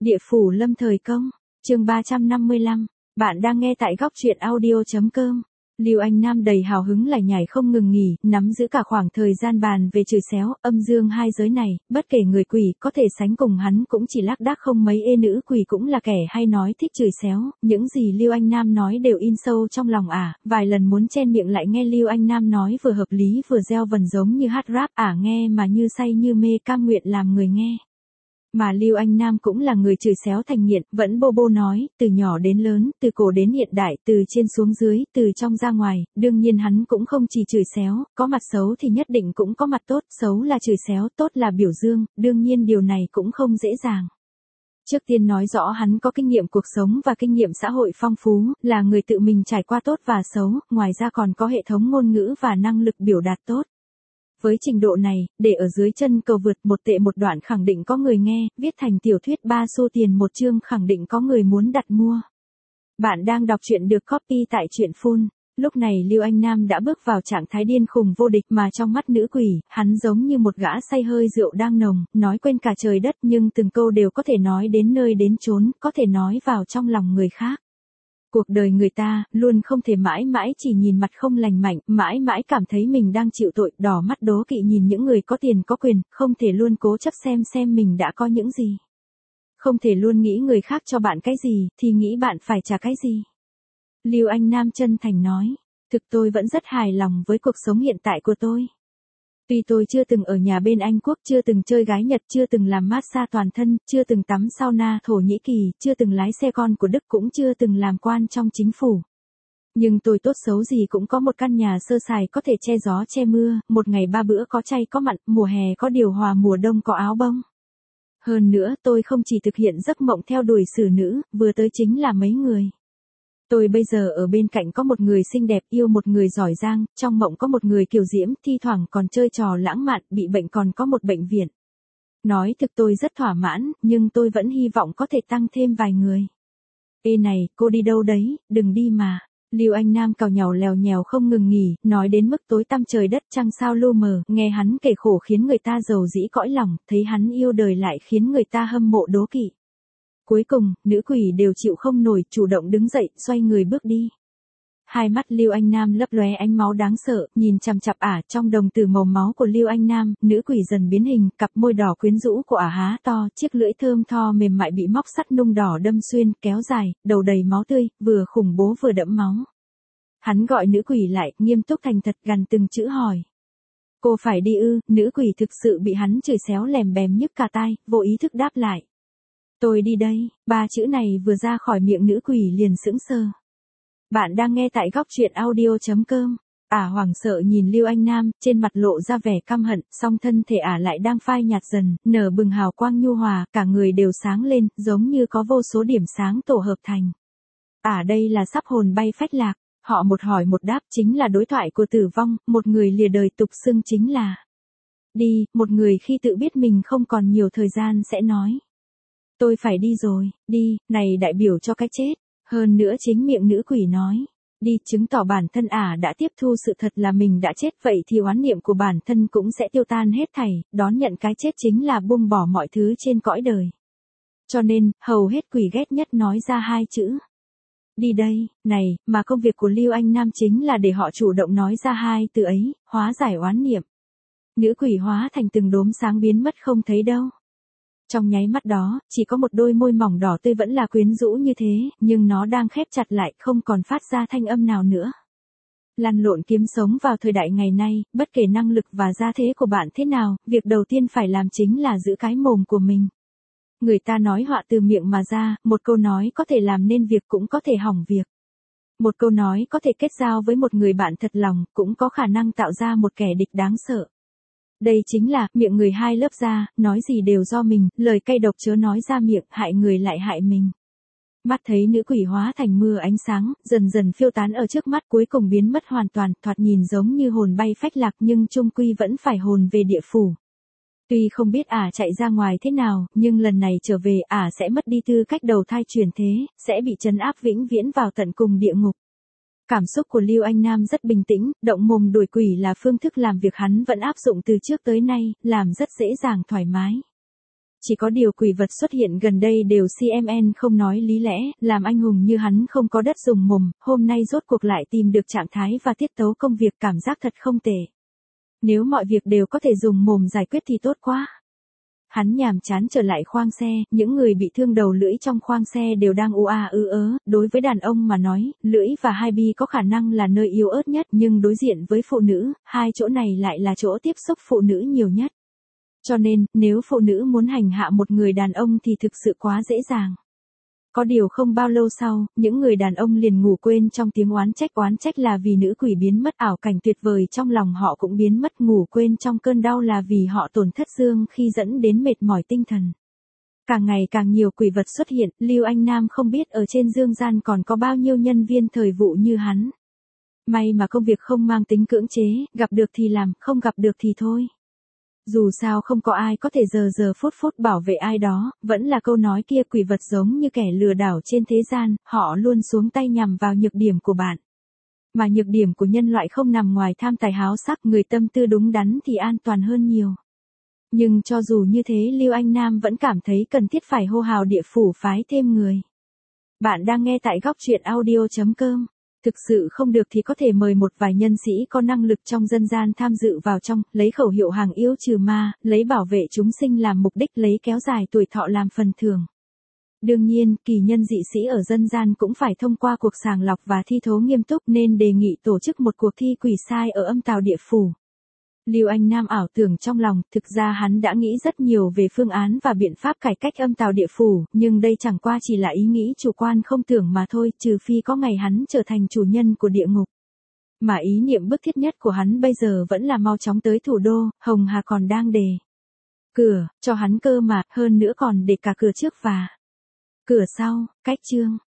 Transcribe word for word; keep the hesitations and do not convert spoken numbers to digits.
Địa phủ lâm thời công, chương ba trăm năm mươi lăm, bạn đang nghe tại góc truyện audio.com. Lưu Anh Nam đầy hào hứng lải nhải không ngừng nghỉ, nắm giữ cả khoảng thời gian bàn về chửi xéo, âm dương hai giới này, bất kể người quỷ có thể sánh cùng hắn cũng chỉ lác đác không mấy ê, nữ quỷ cũng là kẻ hay nói thích chửi xéo, những gì Lưu Anh Nam nói đều in sâu trong lòng ả, vài lần muốn chen miệng lại nghe Lưu Anh Nam nói vừa hợp lý vừa gieo vần giống như hát rap, ả nghe mà như say như mê, cam nguyện làm người nghe. Mà Lưu Anh Nam cũng là người chửi xéo thành nghiện, vẫn bô bô nói, từ nhỏ đến lớn, từ cổ đến hiện đại, từ trên xuống dưới, từ trong ra ngoài, đương nhiên hắn cũng không chỉ chửi xéo, có mặt xấu thì nhất định cũng có mặt tốt, xấu là chửi xéo, tốt là biểu dương, đương nhiên điều này cũng không dễ dàng. Trước tiên nói rõ hắn có kinh nghiệm cuộc sống và kinh nghiệm xã hội phong phú, là người tự mình trải qua tốt và xấu, ngoài ra còn có hệ thống ngôn ngữ và năng lực biểu đạt tốt. Với trình độ này, để ở dưới chân cầu vượt một tệ một đoạn khẳng định có người nghe, viết thành tiểu thuyết ba xu tiền một chương khẳng định có người muốn đặt mua. Bạn đang đọc truyện được copy tại truyện Full. Lúc này Lưu Anh Nam đã bước vào trạng thái điên khùng vô địch mà trong mắt nữ quỷ, hắn giống như một gã say hơi rượu đang nồng, nói quên cả trời đất nhưng từng câu đều có thể nói đến nơi đến chốn, có thể nói vào trong lòng người khác. Cuộc đời người ta, luôn không thể mãi mãi chỉ nhìn mặt không lành mạnh, mãi mãi cảm thấy mình đang chịu tội, đỏ mắt đố kỵ nhìn những người có tiền có quyền, không thể luôn cố chấp xem xem mình đã có những gì. Không thể luôn nghĩ người khác cho bạn cái gì, thì nghĩ bạn phải trả cái gì. Lưu Anh Nam chân thành nói, thực tôi vẫn rất hài lòng với cuộc sống hiện tại của tôi. Tuy tôi chưa từng ở nhà bên Anh Quốc, chưa từng chơi gái Nhật, chưa từng làm massage toàn thân, chưa từng tắm sauna Thổ Nhĩ Kỳ, chưa từng lái xe con của Đức, cũng chưa từng làm quan trong chính phủ. Nhưng tôi tốt xấu gì cũng có một căn nhà sơ sài có thể che gió che mưa, một ngày ba bữa có chay có mặn, mùa hè có điều hòa, mùa đông có áo bông. Hơn nữa tôi không chỉ thực hiện giấc mộng theo đuổi xử nữ, vừa tới chính là mấy người. Tôi bây giờ ở bên cạnh có một người xinh đẹp, yêu một người giỏi giang, trong mộng có một người kiều diễm, thi thoảng còn chơi trò lãng mạn, bị bệnh còn có một bệnh viện. Nói thực tôi rất thỏa mãn, nhưng tôi vẫn hy vọng có thể tăng thêm vài người. Ê này, cô đi đâu đấy, đừng đi mà. Lưu Anh Nam càu nhàu lèo nhèo không ngừng nghỉ, nói đến mức tối tăm trời đất trăng sao lu mờ, nghe hắn kể khổ khiến người ta dầu dĩ cõi lòng, thấy hắn yêu đời lại khiến người ta hâm mộ đố kỵ. Cuối cùng, nữ quỷ đều chịu không nổi, chủ động đứng dậy, xoay người bước đi. Hai mắt Lưu Anh Nam lấp lóe ánh máu đáng sợ, nhìn chằm chặp ả, trong đồng tử màu máu của Lưu Anh Nam, nữ quỷ dần biến hình, cặp môi đỏ quyến rũ của ả há to, chiếc lưỡi thơm tho mềm mại bị móc sắt nung đỏ đâm xuyên, kéo dài, đầu đầy máu tươi, vừa khủng bố vừa đẫm máu. Hắn gọi nữ quỷ lại, nghiêm túc thành thật gằn từng chữ hỏi. Cô phải đi ư? Nữ quỷ thực sự bị hắn chửi xéo lèm bèm nhức cả tai, vô ý thức đáp lại. Tôi đi đây, ba chữ này vừa ra khỏi miệng nữ quỷ liền sững sờ. Bạn đang nghe tại góc truyện audio.com. Ả hoảng sợ nhìn Lưu Anh Nam, trên mặt lộ ra vẻ căm hận, song thân thể ả lại đang phai nhạt dần, nở bừng hào quang nhu hòa, cả người đều sáng lên, giống như có vô số điểm sáng tổ hợp thành. Ả đây là sắp hồn bay phách lạc, họ một hỏi một đáp chính là đối thoại của tử vong, một người lìa đời tục xưng chính là đi, một người khi tự biết mình không còn nhiều thời gian sẽ nói. Tôi phải đi rồi, đi, này đại biểu cho cái chết. Hơn nữa chính miệng nữ quỷ nói, đi chứng tỏ bản thân ả đã tiếp thu sự thật là mình đã chết, vậy thì oán niệm của bản thân cũng sẽ tiêu tan hết thảy, đón nhận cái chết chính là buông bỏ mọi thứ trên cõi đời. Cho nên, hầu hết quỷ ghét nhất nói ra hai chữ. Đi đây, này, mà công việc của Lưu Anh Nam chính là để họ chủ động nói ra hai từ ấy, hóa giải oán niệm. Nữ quỷ hóa thành từng đốm sáng biến mất không thấy đâu. Trong nháy mắt đó, chỉ có một đôi môi mỏng đỏ tươi vẫn là quyến rũ như thế, nhưng nó đang khép chặt lại, không còn phát ra thanh âm nào nữa. Lăn lộn kiếm sống vào thời đại ngày nay, bất kể năng lực và gia thế của bạn thế nào, việc đầu tiên phải làm chính là giữ cái mồm của mình. Người ta nói họa từ miệng mà ra, một câu nói có thể làm nên việc cũng có thể hỏng việc. Một câu nói có thể kết giao với một người bạn thật lòng, cũng có khả năng tạo ra một kẻ địch đáng sợ. Đây chính là, miệng người hai lớp da, nói gì đều do mình, lời cay độc chớ nói ra miệng, hại người lại hại mình. Mắt thấy nữ quỷ hóa thành mưa ánh sáng, dần dần phiêu tán ở trước mắt, cuối cùng biến mất hoàn toàn, thoạt nhìn giống như hồn bay phách lạc nhưng chung quy vẫn phải hồn về địa phủ. Tuy không biết ả chạy ra ngoài thế nào, nhưng lần này trở về ả sẽ mất đi tư cách đầu thai chuyển thế, sẽ bị trấn áp vĩnh viễn vào tận cùng địa ngục. Cảm xúc của Lưu Anh Nam rất bình tĩnh, động mồm đuổi quỷ là phương thức làm việc hắn vẫn áp dụng từ trước tới nay, làm rất dễ dàng thoải mái. Chỉ có điều quỷ vật xuất hiện gần đây đều xê em en không nói lý lẽ, làm anh hùng như hắn không có đất dùng mồm, hôm nay rốt cuộc lại tìm được trạng thái và tiết tấu công việc, cảm giác thật không tệ. Nếu mọi việc đều có thể dùng mồm giải quyết thì tốt quá. Hắn nhàm chán trở lại khoang xe, những người bị thương đầu lưỡi trong khoang xe đều đang u a ư ớ, đối với đàn ông mà nói, lưỡi và hai bi có khả năng là nơi yếu ớt nhất, nhưng đối diện với phụ nữ, hai chỗ này lại là chỗ tiếp xúc phụ nữ nhiều nhất. Cho nên, nếu phụ nữ muốn hành hạ một người đàn ông thì thực sự quá dễ dàng. Có điều không bao lâu sau, những người đàn ông liền ngủ quên trong tiếng oán trách, oán trách là vì nữ quỷ biến mất, ảo cảnh tuyệt vời trong lòng họ cũng biến mất, ngủ quên trong cơn đau là vì họ tổn thất dương khi dẫn đến mệt mỏi tinh thần. Càng ngày càng nhiều quỷ vật xuất hiện, Lưu Anh Nam không biết ở trên dương gian còn có bao nhiêu nhân viên thời vụ như hắn. May mà công việc không mang tính cưỡng chế, gặp được thì làm, không gặp được thì thôi. Dù sao không có ai có thể giờ giờ phút phút bảo vệ ai đó, vẫn là câu nói kia, quỷ vật giống như kẻ lừa đảo trên thế gian, họ luôn xuống tay nhằm vào nhược điểm của bạn. Mà nhược điểm của nhân loại không nằm ngoài tham tài háo sắc, người tâm tư đúng đắn thì an toàn hơn nhiều. Nhưng cho dù như thế, Lưu Anh Nam vẫn cảm thấy cần thiết phải hô hào địa phủ phái thêm người. Bạn đang nghe tại góc truyện audio chấm com. Thực sự không được thì có thể mời một vài nhân sĩ có năng lực trong dân gian tham dự vào trong, lấy khẩu hiệu hàng yêu trừ ma, lấy bảo vệ chúng sinh làm mục đích, lấy kéo dài tuổi thọ làm phần thưởng. Đương nhiên, kỳ nhân dị sĩ ở dân gian cũng phải thông qua cuộc sàng lọc và thi thố nghiêm túc, nên đề nghị tổ chức một cuộc thi quỷ sai ở âm tào địa phủ. Lưu Anh Nam ảo tưởng trong lòng, thực ra hắn đã nghĩ rất nhiều về phương án và biện pháp cải cách âm tào địa phủ, nhưng đây chẳng qua chỉ là ý nghĩ chủ quan không tưởng mà thôi, trừ phi có ngày hắn trở thành chủ nhân của địa ngục. Mà ý niệm bức thiết nhất của hắn bây giờ vẫn là mau chóng tới thủ đô, Hồng Hà còn đang đề cửa cho hắn cơ mà, hơn nữa còn để cả cửa trước và cửa sau, cách chương.